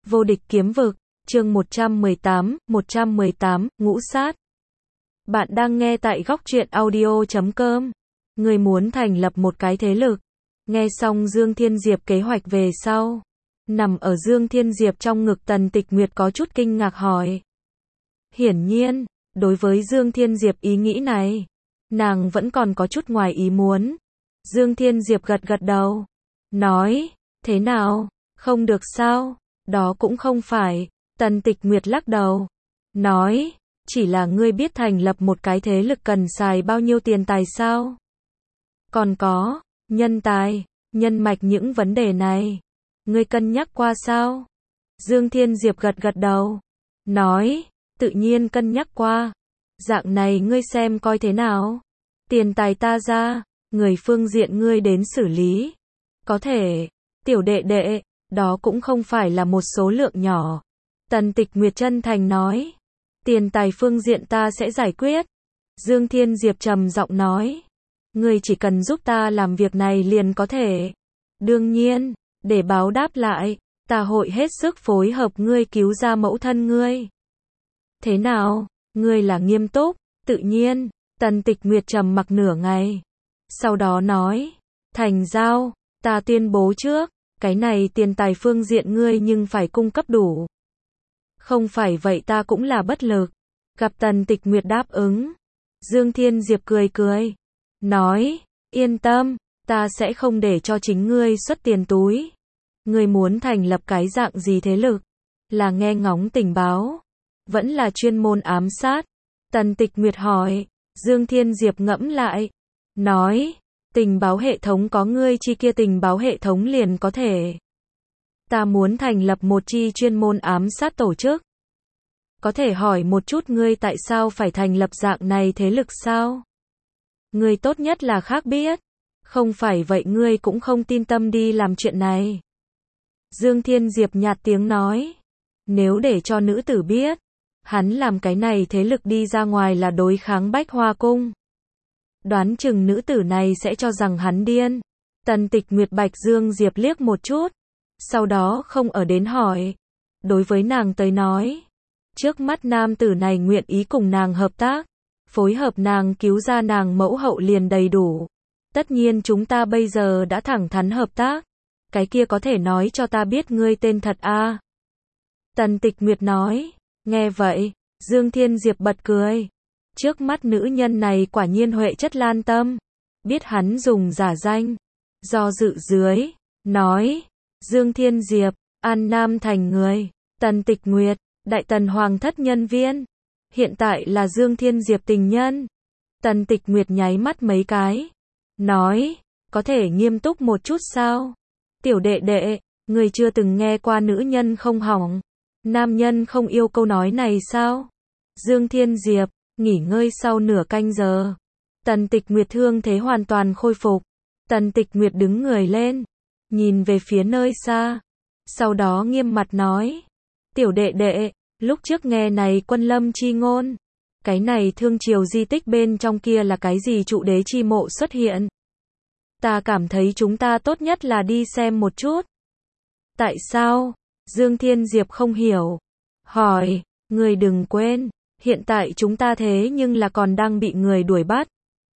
Vô địch kiếm vực, chương 118, ngũ sát. Bạn đang nghe tại góc truyện audio.com. Người muốn thành lập một cái thế lực. Nghe xong Dương Thiên Diệp kế hoạch về sau. Nằm ở Dương Thiên Diệp trong ngực Tần Tịch Nguyệt có chút kinh ngạc hỏi. Hiển nhiên, đối với Dương Thiên Diệp ý nghĩ này, nàng vẫn còn có chút ngoài ý muốn. Dương Thiên Diệp gật gật đầu. Nói, thế nào, không được sao? Đó cũng không phải. Tần Tịch Nguyệt lắc đầu. Nói, chỉ là ngươi biết thành lập một cái thế lực cần xài bao nhiêu tiền tài sao? Còn có, nhân tài, nhân mạch những vấn đề này. Ngươi cân nhắc qua sao? Dương Thiên Diệp gật gật đầu. Nói, tự nhiên cân nhắc qua. Dạng này ngươi xem coi thế nào? Tiền tài ta ra, người phương diện ngươi đến xử lý. Có thể, tiểu đệ đệ, đó cũng không phải là một số lượng nhỏ. Tần Tịch Nguyệt chân thành nói. Tiền tài phương diện ta sẽ giải quyết. Dương Thiên Diệp trầm giọng nói. Ngươi chỉ cần giúp ta làm việc này liền có thể. Đương nhiên, để báo đáp lại, ta hội hết sức phối hợp ngươi cứu ra mẫu thân ngươi. Thế nào, ngươi là nghiêm túc? Tự nhiên. Tần Tịch Nguyệt trầm mặc nửa ngày. Sau đó nói. Thành giao, ta tuyên bố trước. Cái này tiền tài phương diện ngươi nhưng phải cung cấp đủ. Không phải vậy ta cũng là bất lực. Gặp Tần Tịch Nguyệt đáp ứng. Dương Thiên Diệp cười cười. Nói, yên tâm, ta sẽ không để cho chính ngươi xuất tiền túi. Ngươi muốn thành lập cái dạng gì thế lực? Là nghe ngóng tình báo? Vẫn là chuyên môn ám sát? Tần Tịch Nguyệt hỏi. Dương Thiên Diệp ngẫm lại. Nói, tình báo hệ thống có ngươi chi kia tình báo hệ thống liền có thể. Ta muốn thành lập một chi chuyên môn ám sát tổ chức. Có thể hỏi một chút ngươi tại sao phải thành lập dạng này thế lực sao? Ngươi tốt nhất là khác biết. Không phải vậy ngươi cũng không tin tâm đi làm chuyện này. Dương Thiên Diệp nhạt tiếng nói. Nếu để cho nữ tử biết, hắn làm cái này thế lực đi ra ngoài là đối kháng Bách Hoa Cung. Đoán chừng nữ tử này sẽ cho rằng hắn điên. Tần Tịch Nguyệt Bạch Dương Diệp liếc một chút. Sau đó không ở đến hỏi. Đối với nàng tới nói. Trước mắt nam tử này nguyện ý cùng nàng hợp tác. Phối hợp nàng cứu ra nàng mẫu hậu liền đầy đủ. Tất nhiên chúng ta bây giờ đã thẳng thắn hợp tác. Cái kia có thể nói cho ta biết ngươi tên thật a? Tần Tịch Nguyệt nói. Nghe vậy, Dương Thiên Diệp bật cười. Trước mắt nữ nhân này quả nhiên huệ chất lan tâm. Biết hắn dùng giả danh. Do dự dưới, nói. Dương Thiên Diệp, An Nam thành người. Tần Tịch Nguyệt, Đại Tần Hoàng thất nhân viên. Hiện tại là Dương Thiên Diệp tình nhân. Tần Tịch Nguyệt nháy mắt mấy cái. Nói, có thể nghiêm túc một chút sao? Tiểu đệ đệ, người chưa từng nghe qua nữ nhân không hỏng. Nam nhân không yêu câu nói này sao? Dương Thiên Diệp, nghỉ ngơi sau nửa canh giờ. Tần Tịch Nguyệt thương thế hoàn toàn khôi phục. Tần Tịch Nguyệt đứng người lên. Nhìn về phía nơi xa. Sau đó nghiêm mặt nói. Tiểu đệ đệ, lúc trước nghe này Quân Lâm chi ngôn. Cái này Thương Triều di tích bên trong kia là cái gì trụ đế chi mộ xuất hiện. Ta cảm thấy chúng ta tốt nhất là đi xem một chút. Tại sao? Dương Thiên Diệp không hiểu. Hỏi, người đừng quên. Hiện tại chúng ta thế nhưng là còn đang bị người đuổi bắt.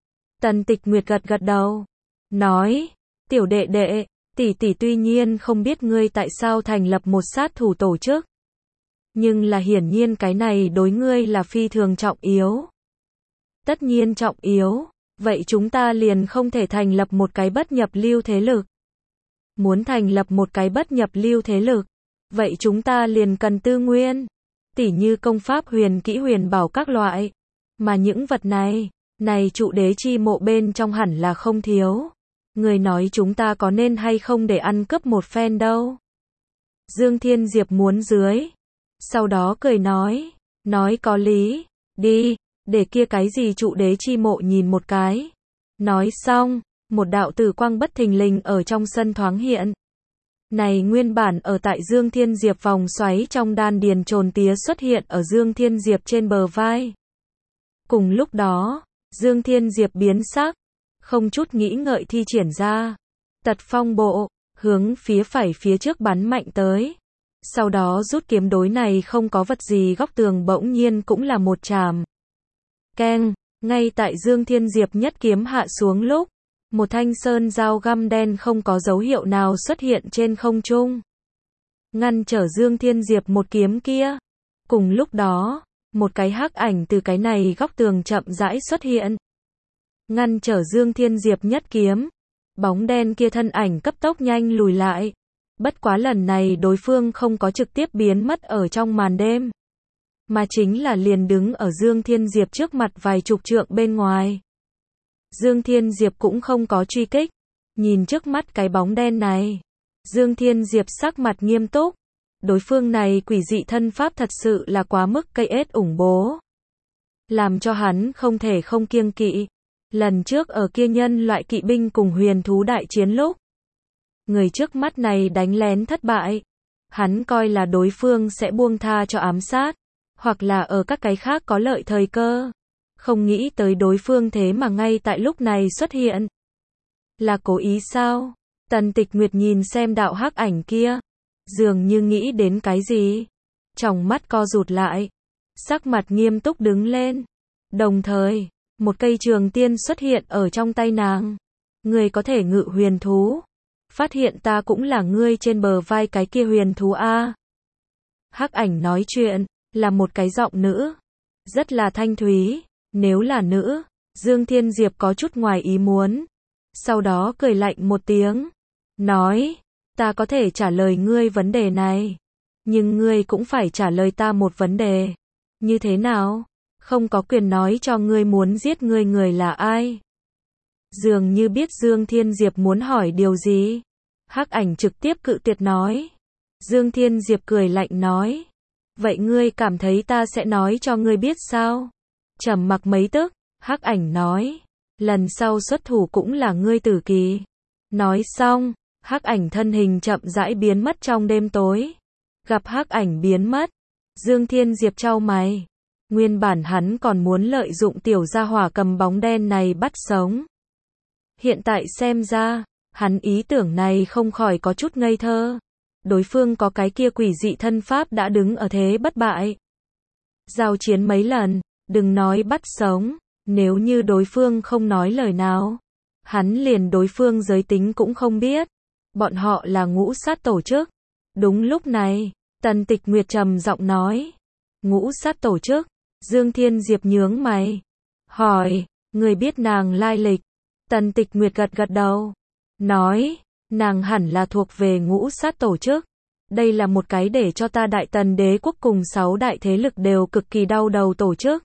Tần Tịch Nguyệt gật gật đầu. Nói, tiểu đệ đệ, tỷ tỷ tuy nhiên không biết ngươi tại sao thành lập một sát thủ tổ chức. Nhưng là hiển nhiên cái này đối ngươi là phi thường trọng yếu. Tất nhiên trọng yếu, vậy chúng ta liền không thể thành lập một cái bất nhập lưu thế lực. Muốn thành lập một cái bất nhập lưu thế lực, vậy chúng ta liền cần tư nguyên. Tỉ như công pháp huyền kỹ huyền bảo các loại. Mà những vật này trụ đế chi mộ bên trong hẳn là không thiếu. Người nói chúng ta có nên hay không để ăn cướp một phen đâu. Dương Thiên Diệp muốn dưới. Sau đó cười nói. Nói có lý. Đi, để kia cái gì trụ đế chi mộ nhìn một cái. Nói xong, một đạo tử quang bất thình lình ở trong sân thoáng hiện. Này nguyên bản ở tại Dương Thiên Diệp vòng xoáy trong đan điền trồn tía xuất hiện ở Dương Thiên Diệp trên bờ vai. Cùng lúc đó, Dương Thiên Diệp biến sắc, không chút nghĩ ngợi thi triển ra. Tật phong bộ, hướng phía phải phía trước bắn mạnh tới. Sau đó rút kiếm đối này không có vật gì góc tường bỗng nhiên cũng là một chàm. Keng, ngay tại Dương Thiên Diệp nhất kiếm hạ xuống lúc, một thanh sơn dao găm đen không có dấu hiệu nào xuất hiện trên không trung. Ngăn trở Dương Thiên Diệp một kiếm kia. Cùng lúc đó, một cái hắc ảnh từ cái này góc tường chậm rãi xuất hiện. Ngăn trở Dương Thiên Diệp nhất kiếm. Bóng đen kia thân ảnh cấp tốc nhanh lùi lại. Bất quá lần này đối phương không có trực tiếp biến mất ở trong màn đêm. Mà chính là liền đứng ở Dương Thiên Diệp trước mặt vài chục trượng bên ngoài. Dương Thiên Diệp cũng không có truy kích. Nhìn trước mắt cái bóng đen này. Dương Thiên Diệp sắc mặt nghiêm túc. Đối phương này quỷ dị thân pháp thật sự là quá mức cây ết ủng bố. Làm cho hắn không thể không kiêng kỵ. Lần trước ở kia nhân loại kỵ binh cùng huyền thú đại chiến lúc. Người trước mắt này đánh lén thất bại. Hắn coi là đối phương sẽ buông tha cho ám sát. Hoặc là ở các cái khác có lợi thời cơ. Không nghĩ tới đối phương thế mà ngay tại lúc này xuất hiện. Là cố ý sao? Tần Tịch Nguyệt nhìn xem đạo hắc ảnh kia. Dường như nghĩ đến cái gì. Tròng mắt co rụt lại. Sắc mặt nghiêm túc đứng lên. Đồng thời, một cây trường tiên xuất hiện ở trong tay nàng. Người có thể ngự huyền thú. Phát hiện ta cũng là ngươi trên bờ vai cái kia huyền thú a. Hắc ảnh nói chuyện, là một cái giọng nữ. Rất là thanh thúy. Nếu là nữ, Dương Thiên Diệp có chút ngoài ý muốn. Sau đó cười lạnh một tiếng. Nói, ta có thể trả lời ngươi vấn đề này. Nhưng ngươi cũng phải trả lời ta một vấn đề. Như thế nào? Không có quyền nói cho ngươi muốn giết ngươi người là ai. Dường như biết Dương Thiên Diệp muốn hỏi điều gì. Hắc ảnh trực tiếp cự tuyệt nói. Dương Thiên Diệp cười lạnh nói. Vậy ngươi cảm thấy ta sẽ nói cho ngươi biết sao? Trầm mặc mấy tức, hắc ảnh nói. Lần sau xuất thủ cũng là ngươi tử kỳ. Nói xong, hắc ảnh thân hình chậm rãi biến mất trong đêm tối. Gặp hắc ảnh biến mất, Dương Thiên Diệp chau mày. Nguyên bản hắn còn muốn lợi dụng tiểu gia hỏa cầm bóng đen này bắt sống. Hiện tại xem ra, hắn ý tưởng này không khỏi có chút ngây thơ. Đối phương có cái kia quỷ dị thân pháp đã đứng ở thế bất bại. Giao chiến mấy lần, đừng nói bắt sống, nếu như đối phương không nói lời nào. Hắn liền đối phương giới tính cũng không biết. Bọn họ là ngũ sát tổ chức. Đúng lúc này, Tần Tịch Nguyệt trầm giọng nói. Ngũ sát tổ chức. Dương Thiên Diệp nhướng mày. Hỏi, người biết nàng lai lịch. Tần Tịch Nguyệt gật gật đầu. Nói, nàng hẳn là thuộc về ngũ sát tổ chức. Đây là một cái để cho ta Đại Tần đế quốc cùng 6 đại thế lực đều cực kỳ đau đầu tổ chức.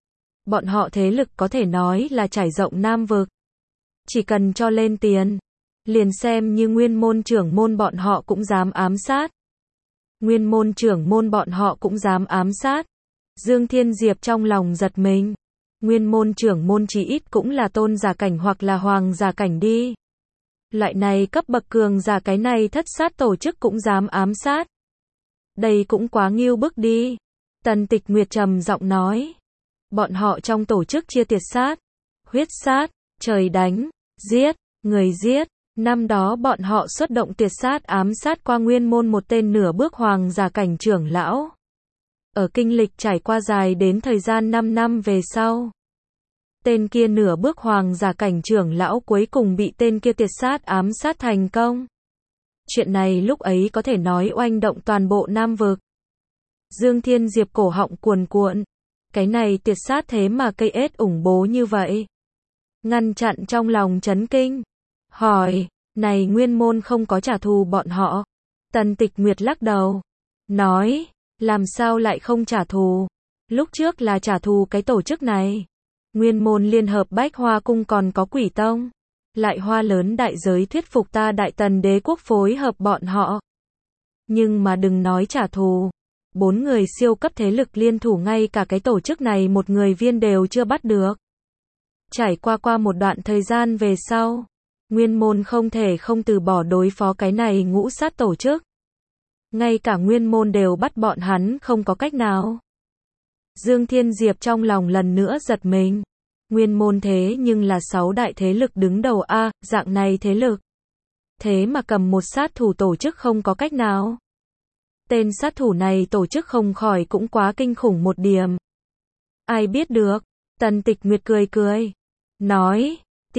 Bọn họ thế lực có thể nói là trải rộng Nam vực. Chỉ cần cho lên tiền, liền xem như nguyên môn trưởng môn bọn họ cũng dám ám sát. Nguyên môn trưởng môn bọn họ cũng dám ám sát. Dương Thiên Diệp trong lòng giật mình. Nguyên môn trưởng môn chí ít cũng là tôn giả cảnh hoặc là hoàng giả cảnh đi. Loại này cấp bậc cường giả cái này thất sát tổ chức cũng dám ám sát. Đây cũng quá nghiêu bức đi. Tần Tịch Nguyệt trầm giọng nói. Bọn họ trong tổ chức chia tiệt sát, huyết sát, trời đánh, giết, người giết. Năm đó bọn họ xuất động tiệt sát ám sát qua nguyên môn một tên nửa bước hoàng giả cảnh trưởng lão. Ở kinh lịch trải qua dài đến thời gian 5 năm về sau. Tên kia nửa bước hoàng giả cảnh trưởng lão cuối cùng bị tên kia tiệt sát ám sát thành công. Chuyện này lúc ấy có thể nói oanh động toàn bộ Nam vực. Dương Thiên Diệp cổ họng cuồn cuộn. Cái này tiệt sát thế mà cây ết ủng bố như vậy. Ngăn chặn trong lòng chấn kinh. Hỏi, này nguyên môn không có trả thù bọn họ. Tần Tịch Nguyệt lắc đầu. Nói, làm sao lại không trả thù. Lúc trước là trả thù cái tổ chức này. Nguyên môn liên hợp Bách Hoa Cung còn có Quỷ Tông. Lại hoa lớn đại giới thuyết phục ta Đại Tần đế quốc phối hợp bọn họ. Nhưng mà đừng nói trả thù. 4 người siêu cấp thế lực liên thủ ngay cả cái tổ chức này một người viên đều chưa bắt được. Trải qua một đoạn thời gian về sau. Nguyên môn không thể không từ bỏ đối phó cái này ngũ sát tổ chức. Ngay cả nguyên môn đều bắt bọn hắn không có cách nào. Dương Thiên Diệp trong lòng lần nữa giật mình. Nguyên môn thế nhưng là 6 đại thế lực đứng đầu a, dạng này thế lực. Thế mà cầm một sát thủ tổ chức không có cách nào. Tên sát thủ này tổ chức không khỏi cũng quá kinh khủng một điểm. Ai biết được, Tần Tịch Nguyệt cười cười. Nói,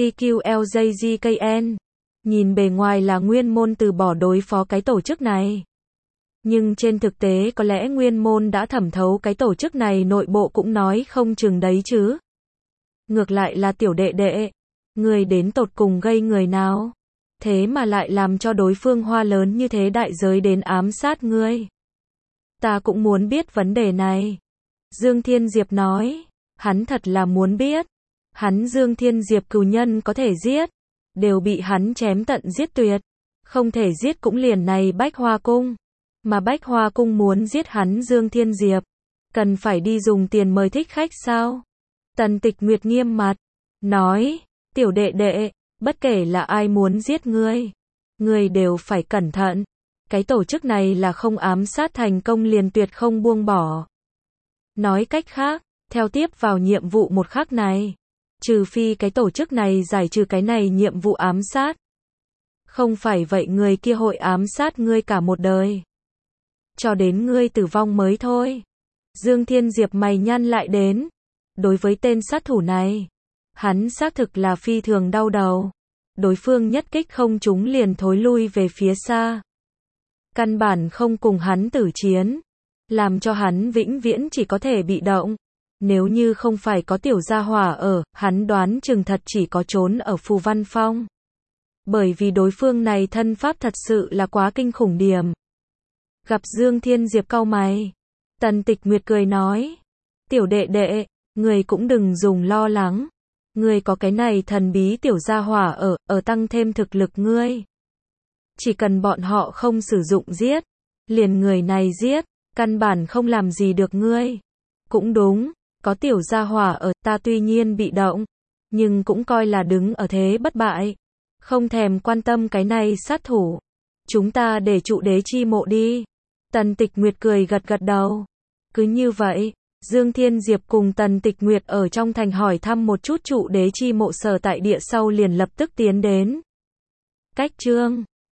TQLJGKN. Nhìn bề ngoài là Nguyên Môn từ bỏ đối phó cái tổ chức này. Nhưng trên thực tế có lẽ Nguyên Môn đã thẩm thấu cái tổ chức này nội bộ cũng nói không chừng đấy chứ. Ngược lại là tiểu đệ đệ. Người đến tột cùng gây người nào? Thế mà lại làm cho đối phương hoa lớn như thế đại giới đến ám sát ngươi. Ta cũng muốn biết vấn đề này. Dương Thiên Diệp nói. Hắn thật là muốn biết. Hắn Dương Thiên Diệp cừu nhân có thể giết. Đều bị hắn chém tận giết tuyệt. Không thể giết cũng liền này Bách Hoa Cung. Mà Bách Hoa Cung muốn giết hắn Dương Thiên Diệp. Cần phải đi dùng tiền mời thích khách sao? Tần Tịch Nguyệt nghiêm mặt. Nói. Tiểu đệ đệ. Bất kể là ai muốn giết ngươi. Ngươi đều phải cẩn thận. Cái tổ chức này là không ám sát thành công liền tuyệt không buông bỏ. Nói cách khác. Theo tiếp vào nhiệm vụ một khắc này. Trừ phi cái tổ chức này giải trừ cái này nhiệm vụ ám sát. Không phải vậy người kia hội ám sát ngươi cả một đời. Cho đến ngươi tử vong mới thôi. Dương Thiên Diệp mày nhăn lại đến. Đối với tên sát thủ này. Hắn xác thực là phi thường đau đầu. Đối phương nhất kích không trúng liền thối lui về phía xa. Căn bản không cùng hắn tử chiến. Làm cho hắn vĩnh viễn chỉ có thể bị động. Nếu như không phải có tiểu gia hỏa ở, hắn đoán chừng thật chỉ có trốn ở Phù Văn Phong. Bởi vì đối phương này thân pháp thật sự là quá kinh khủng điểm. Gặp Dương Thiên Diệp cau mày. Tần Tịch Nguyệt cười nói. Tiểu đệ đệ, người cũng đừng dùng lo lắng. Ngươi có cái này thần bí tiểu gia hỏa ở tăng thêm thực lực ngươi. Chỉ cần bọn họ không sử dụng giết. Liền người này giết, căn bản không làm gì được ngươi. Cũng đúng. Có tiểu gia hỏa ở ta tuy nhiên bị động. Nhưng cũng coi là đứng ở thế bất bại. Không thèm quan tâm cái này sát thủ. Chúng ta để trụ đế chi mộ đi. Tần Tịch Nguyệt cười gật gật đầu. Cứ như vậy, Dương Thiên Diệp cùng Tần Tịch Nguyệt ở trong thành hỏi thăm một chút trụ đế chi mộ sở tại địa sau liền lập tức tiến đến. Cách chương